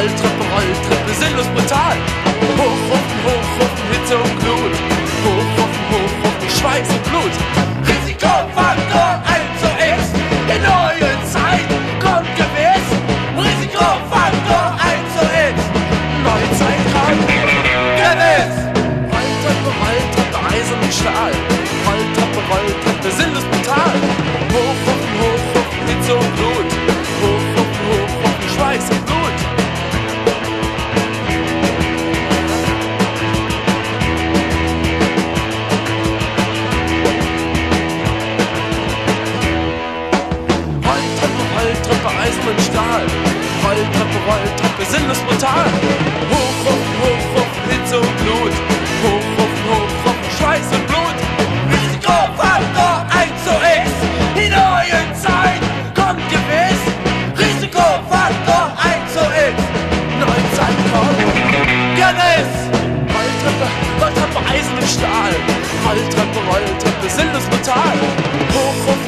Rolltreppe, sinnlos brutal. Hochofen, Hitze und Glut. Hochofen, Schweiß und Blut. Risikofaktor 1 zu X. In neuen Zeiten kommt gewiss. Risikofaktor 1 zu X. Neue Zeit kommt gewiss. Rolltreppe, Eisen und Stahl. Rolltreppe, sinnlos brutal. Hochofen, Hitze und Glut. Hochofen, Schweiß und Blut. Rolltreppe, Eisen und Stahl. Rolltreppe, sinnlos brutal. Hochofen, Hitze und Glut. Hochofen, Schweiß und Blut. Risikofaktor 1 zu X. Die neue Zeit kommt gewiss. Risikofaktor 1 zu X. Neue Zeit kommt gewiss. Rolltreppe, Eisen und Stahl. Rolltreppe, sinnlos brutal. Hochofen,